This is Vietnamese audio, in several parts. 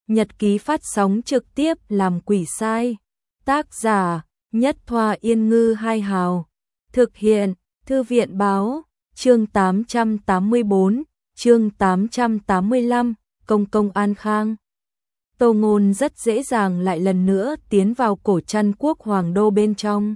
Nhật ký phát sóng trực tiếp làm quỷ sai. Tác giả Nhất Thoa Yên Ngư Hai Hào. Thực hiện Thư viện Báo. Chương 884, chương 885, Công An Khang. Tô Ngôn rất dễ dàng lại lần nữa tiến vào cổ trăn quốc hoàng đô bên trong.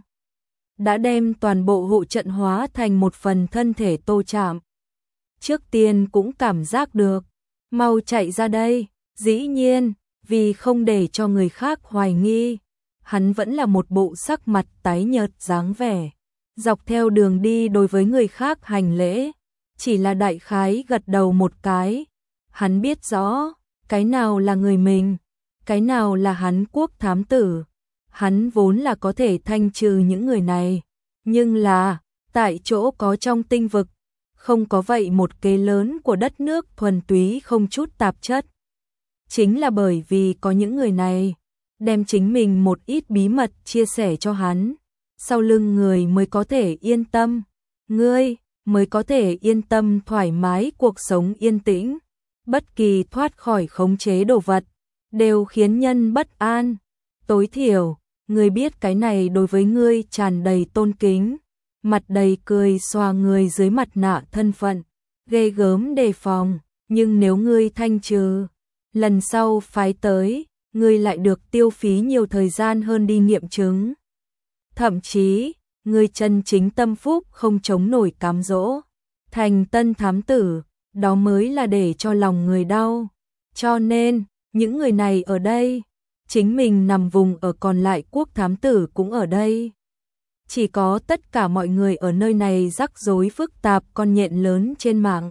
Đã đem toàn bộ hộ trận hóa thành một phần thân thể Tô Trạm. Trước tiên cũng cảm giác được, mau chạy ra đây. Dĩ nhiên, vì không để cho người khác hoài nghi, hắn vẫn là một bộ sắc mặt tái nhợt dáng vẻ. Dọc theo đường đi đối với người khác hành lễ, chỉ là đại khái gật đầu một cái. Hắn biết rõ, cái nào là người mình, cái nào là hắn quốc thám tử. Hắn vốn là có thể thanh trừ những người này, nhưng là, tại chỗ có trong tinh vực, không có vậy một kế lớn của đất nước thuần túy không chút tạp chất. Chính là bởi vì có những người này, đem chính mình một ít bí mật chia sẻ cho hắn, sau lưng người mới có thể yên tâm, ngươi mới có thể yên tâm thoải mái cuộc sống yên tĩnh. Bất kỳ thoát khỏi khống chế đồ vật, đều khiến nhân bất an. Tối thiểu, ngươi biết cái này đối với ngươi tràn đầy tôn kính, mặt đầy cười xòa người dưới mặt nạ thân phận, ghê gớm đề phòng, nhưng nếu ngươi thanh trừ, lần sau phái tới, ngươi lại được tiêu phí nhiều thời gian hơn đi nghiệm chứng. Thậm chí, ngươi chân chính tâm phúc không chống nổi cám dỗ, thành tân thám tử, đó mới là để cho lòng người đau. Cho nên, những người này ở đây, chính mình nằm vùng ở còn lại quốc thám tử cũng ở đây. Chỉ có tất cả mọi người ở nơi này rắc rối phức tạp con nhện lớn trên mạng.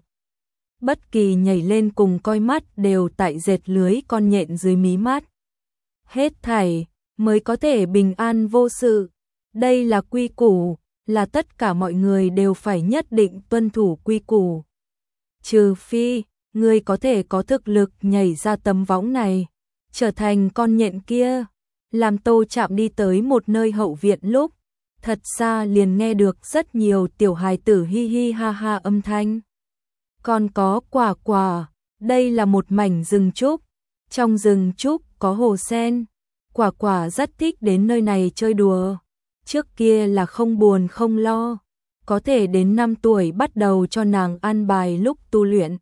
Bất kỳ nhảy lên cùng coi mắt đều tại dệt lưới con nhện dưới mí mắt. Hết thảy mới có thể bình an vô sự. Đây là quy củ, là tất cả mọi người đều phải nhất định tuân thủ quy củ. Trừ phi, ngươi có thể có thực lực nhảy ra tấm võng này, trở thành con nhện kia. Làm Tô Trạm đi tới một nơi hậu viện lúc, thật xa liền nghe được rất nhiều tiểu hài tử hi hi ha ha âm thanh. Còn có Quả Quả, đây là một mảnh rừng trúc, trong rừng trúc có hồ sen. Quả Quả rất thích đến nơi này chơi đùa, trước kia là không buồn không lo, có thể đến 5 tuổi bắt đầu cho nàng an bài lúc tu luyện.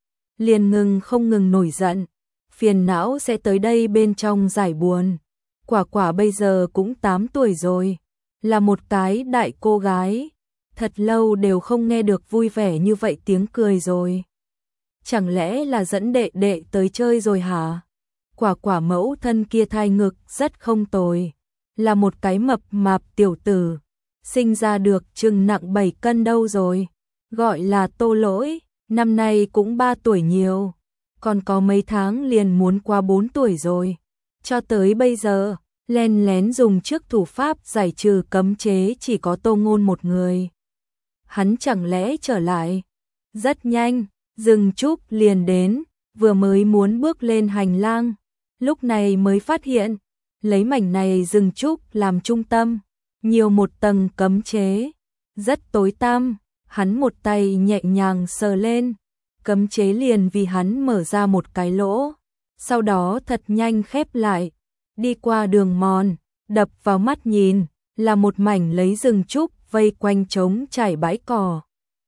Liền không ngừng nổi giận, phiền não sẽ tới đây bên trong giải buồn. Quả Quả bây giờ cũng 8 tuổi rồi, là một cái đại cô gái, thật lâu đều không nghe được vui vẻ như vậy tiếng cười rồi. Chẳng lẽ là dẫn đệ đệ tới chơi rồi hả? Quả Quả mẫu thân kia thai ngực rất không tồi, là một cái mập mạp tiểu tử, sinh ra được chừng nặng 7 cân đâu rồi, gọi là Tô Lỗi, năm nay cũng 3 tuổi nhiều, còn có mấy tháng liền muốn qua 4 tuổi rồi. Cho tới bây giờ, len lén dùng trước thủ pháp giải trừ cấm chế chỉ có Tô Ngôn một người. Hắn chẳng lẽ trở lại? Rất nhanh, rừng trúc liền đến, vừa mới muốn bước lên hành lang, lúc này mới phát hiện, lấy mảnh này rừng trúc làm trung tâm, nhiều một tầng cấm chế, rất tối tăm. Hắn một tay nhẹ nhàng sờ lên, cấm chế liền vì hắn mở ra một cái lỗ, sau đó thật nhanh khép lại. Đi qua đường mòn, đập vào mắt nhìn, là một mảnh lấy rừng trúc vây quanh trống trải bãi cỏ.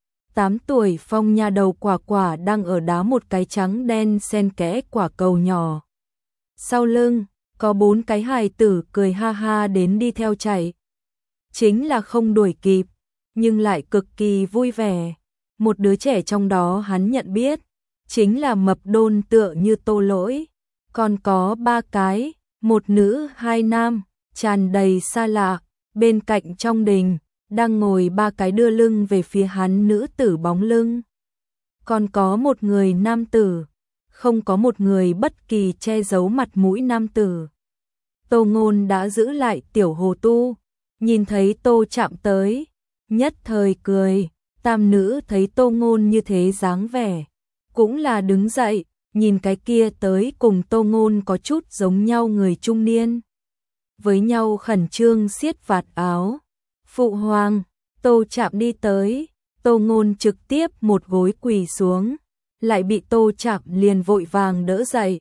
8 tuổi Phong nha đầu Quả Quả đang ở đá một cái trắng đen xen kẽ quả cầu nhỏ. Sau lưng, có 4 cái hài tử cười ha ha đến đi theo chạy. Chính là không đuổi kịp, nhưng lại cực kỳ vui vẻ. Một đứa trẻ trong đó hắn nhận biết, chính là mập đôn tựa như Tô Lỗi. Còn có 3 cái, một nữ 2 nam, tràn đầy xa lạ. Bên cạnh trong đình, đang ngồi 3 cái đưa lưng về phía hắn nữ tử bóng lưng. Còn có một người nam tử, không có một người bất kỳ che giấu mặt mũi nam tử. Tô Ngôn đã giữ lại tiểu hồ tu, nhìn thấy Tô Trạm tới, nhất thời cười. Tam nữ thấy Tô Ngôn như thế dáng vẻ, cũng là đứng dậy, nhìn cái kia tới cùng Tô Ngôn có chút giống nhau người trung niên. Với nhau khẩn trương siết vạt áo. Phụ hoàng, Tô Trạm đi tới, Tô Ngôn trực tiếp một gối quỳ xuống, lại bị Tô Trạm liền vội vàng đỡ dậy.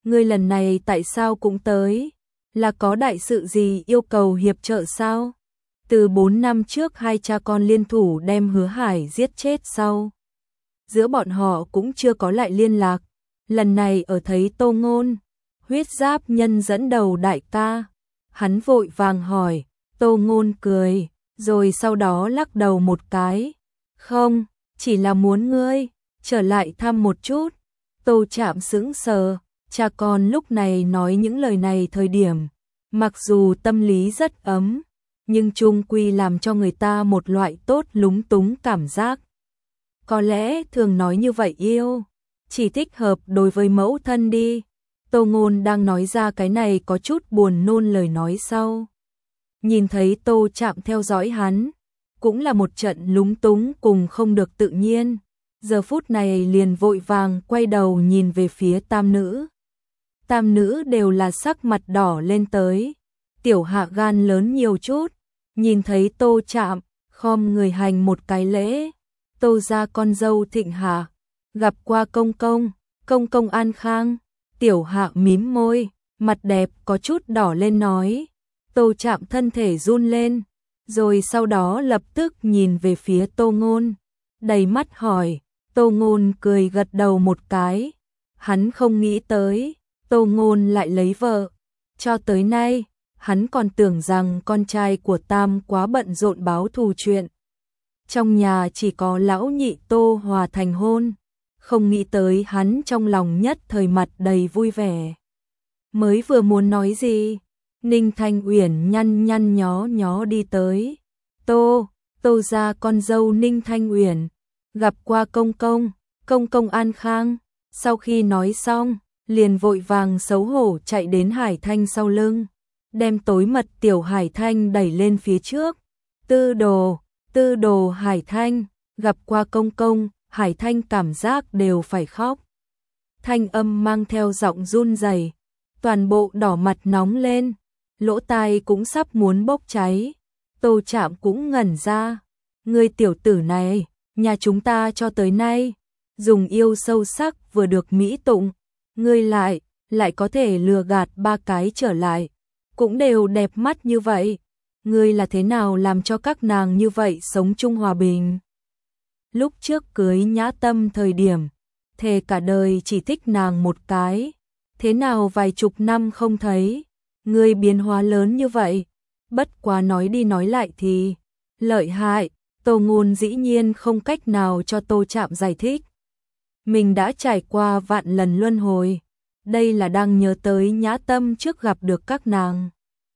ngươi lần này tại sao cũng tới? Là có đại sự gì yêu cầu hiệp trợ sao? Từ 4 năm trước hai cha con liên thủ đem Hứa Hải giết chết sau. Giữa bọn họ cũng chưa có lại liên lạc. Lần này ở thấy Tô Ngôn, Huyết Giáp nhân dẫn đầu đại ca. Hắn vội vàng hỏi, Tô Ngôn cười, rồi sau đó lắc đầu một cái. Không, chỉ là muốn ngươi trở lại thăm một chút. Tô Trạm sững sờ, cha con lúc này nói những lời này thời điểm, mặc dù tâm lý rất ấm, nhưng chung quy làm cho người ta một loại tốt lúng túng cảm giác. Có lẽ thường nói như vậy yêu, chỉ thích hợp đối với mẫu thân đi. Tô Ngôn đang nói ra cái này có chút buồn nôn lời nói sau. Nhìn thấy Tô Trạm theo dõi hắn, cũng là một trận lúng túng cùng không được tự nhiên. Giờ phút này liền vội vàng quay đầu nhìn về phía tam nữ. Tam nữ đều là sắc mặt đỏ lên tới. Tiểu Hạ gan lớn nhiều chút, nhìn thấy Tô Trạm, khom người hành một cái lễ. Tô gia con dâu Thịnh Hạ, gặp qua công công an khang. Tiểu Hạ mím môi, mặt đẹp có chút đỏ lên nói. Tô Trạm thân thể run lên, rồi sau đó lập tức nhìn về phía Tô Ngôn, đầy mắt hỏi. Tô Ngôn cười gật đầu một cái. Hắn không nghĩ tới Tô Ngôn lại lấy vợ. Cho tới nay, hắn còn tưởng rằng con trai của Tam quá bận rộn báo thù chuyện. Trong nhà chỉ có lão nhị Tô Hòa thành hôn. Không nghĩ tới hắn trong lòng nhất thời mặt đầy vui vẻ. Mới vừa muốn nói gì, Ninh Thanh Uyển nhăn nhó đi tới. Tô gia con dâu Ninh Thanh Uyển, gặp qua công an khang. Sau khi nói xong, liền vội vàng xấu hổ chạy đến Hải Thanh sau lưng, đem tối mật tiểu Hải Thanh đẩy lên phía trước. Tư đồ Hải Thanh, gặp qua công. Hải Thanh cảm giác đều phải khóc. Thanh âm mang theo giọng run rẩy, toàn bộ đỏ mặt nóng lên, lỗ tai cũng sắp muốn bốc cháy. Tô Trạm cũng ngẩn ra, ngươi tiểu tử này, nhà chúng ta cho tới nay dùng yêu sâu sắc vừa được mỹ tụng, ngươi lại có thể lừa gạt ba cái trở lại, cũng đều đẹp mắt như vậy, ngươi là thế nào làm cho các nàng như vậy sống chung hòa bình? Lúc trước cưới Nhã Tâm thời điểm, thề cả đời chỉ thích nàng một cái, thế nào vài chục năm không thấy, ngươi biến hóa lớn như vậy, bất quá nói đi nói lại thì lợi hại. Tô Ngôn dĩ nhiên không cách nào cho Tô Trạm giải thích. Mình đã trải qua vạn lần luân hồi, đây là đang nhớ tới Nhã Tâm trước gặp được các nàng.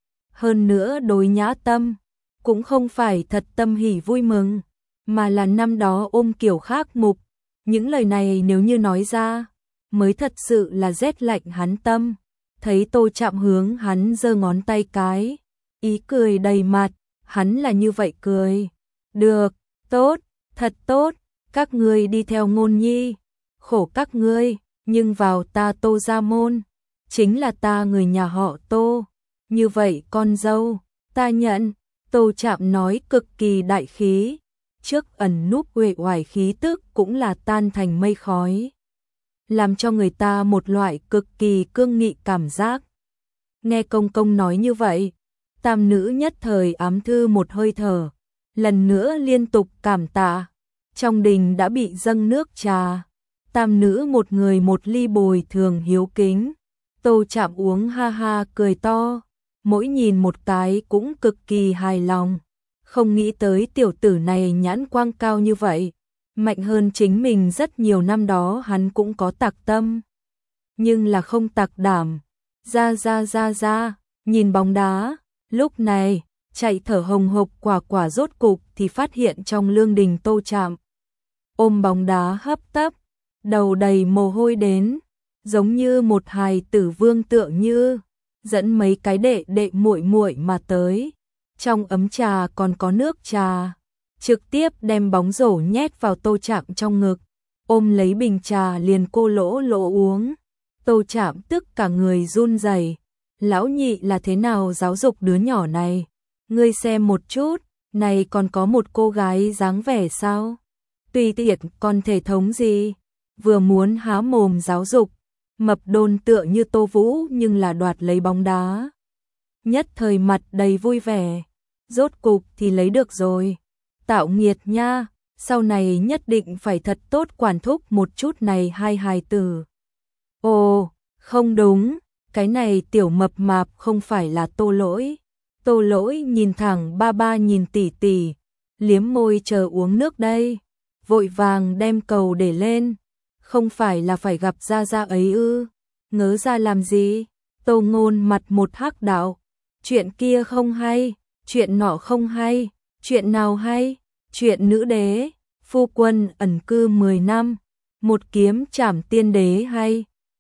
Hơn nữa đối Nhã Tâm, cũng không phải thật tâm hỉ vui mừng, mà là năm đó ôm kiểu khác mục. Những lời này nếu như nói ra, mới thật sự là rét lạnh hắn tâm. Thấy Tô Trạm hướng hắn giơ ngón tay cái, ý cười đầy mặt, hắn là như vậy cười. Được, tốt, thật tốt, các ngươi đi theo Ngôn nhi, khổ các ngươi, nhưng vào ta Tô gia môn, chính là ta người nhà họ Tô, như vậy con dâu, ta nhận. Tô Trạm nói cực kỳ đại khí, trước ẩn núp uể oải khí tức cũng là tan thành mây khói, làm cho người ta một loại cực kỳ cương nghị cảm giác. Nghe công nói như vậy, tam nữ nhất thời ám thư một hơi thở, lần nữa liên tục cảm tạ. Trong đình đã bị dâng nước trà, tam nữ một người một ly bồi thường hiếu kính. Tô Trạm uống ha ha cười to, mỗi nhìn một cái cũng cực kỳ hài lòng. Không nghĩ tới tiểu tử này nhãn quang cao như vậy, mạnh hơn chính mình rất nhiều. Năm đó hắn cũng có tặc tâm, nhưng là không tặc đảm. Ra, nhìn bóng đá, lúc này, chạy thở hồng hộc quả rốt cục thì phát hiện trong lương đình Tô Trạm. Ôm bóng đá hấp tấp, đầu đầy mồ hôi đến, giống như một hài tử vương tượng như, dẫn mấy cái đệ muội mà tới. Trong ấm trà còn có nước trà, trực tiếp đem bóng rổ nhét vào Tô Trạm trong ngực, ôm lấy bình trà liền cô lỗ uống. Tô Trạm tức cả người run rẩy, lão nhị là thế nào giáo dục đứa nhỏ này? Ngươi xem một chút, này còn có một cô gái dáng vẻ sao? Tùy tiện còn thể thống gì? Vừa muốn há mồm giáo dục, Mập Đôn tựa như Tô Vũ nhưng là đoạt lấy bóng đá. Nhất thời mặt đầy vui vẻ, rốt cục thì lấy được rồi. Tạo nghiệt nha, sau này nhất định phải thật tốt quản thúc một chút này hai hài tử. Ồ, không đúng, cái này tiểu mập mạp không phải là Tô Lỗi. Tô Lỗi nhìn thẳng ba ba nhìn tỷ tỷ, liếm môi chờ uống nước đây, vội vàng đem cầu để lên. Không phải là phải gặp Gia Gia ấy ư? Ngớ ra làm gì? Tô Ngôn mặt một hắc đạo. Chuyện kia không hay, chuyện nọ không hay, chuyện nào hay? Chuyện nữ đế, phu quân ẩn cư 10 năm, một kiếm trảm tiên đế hay?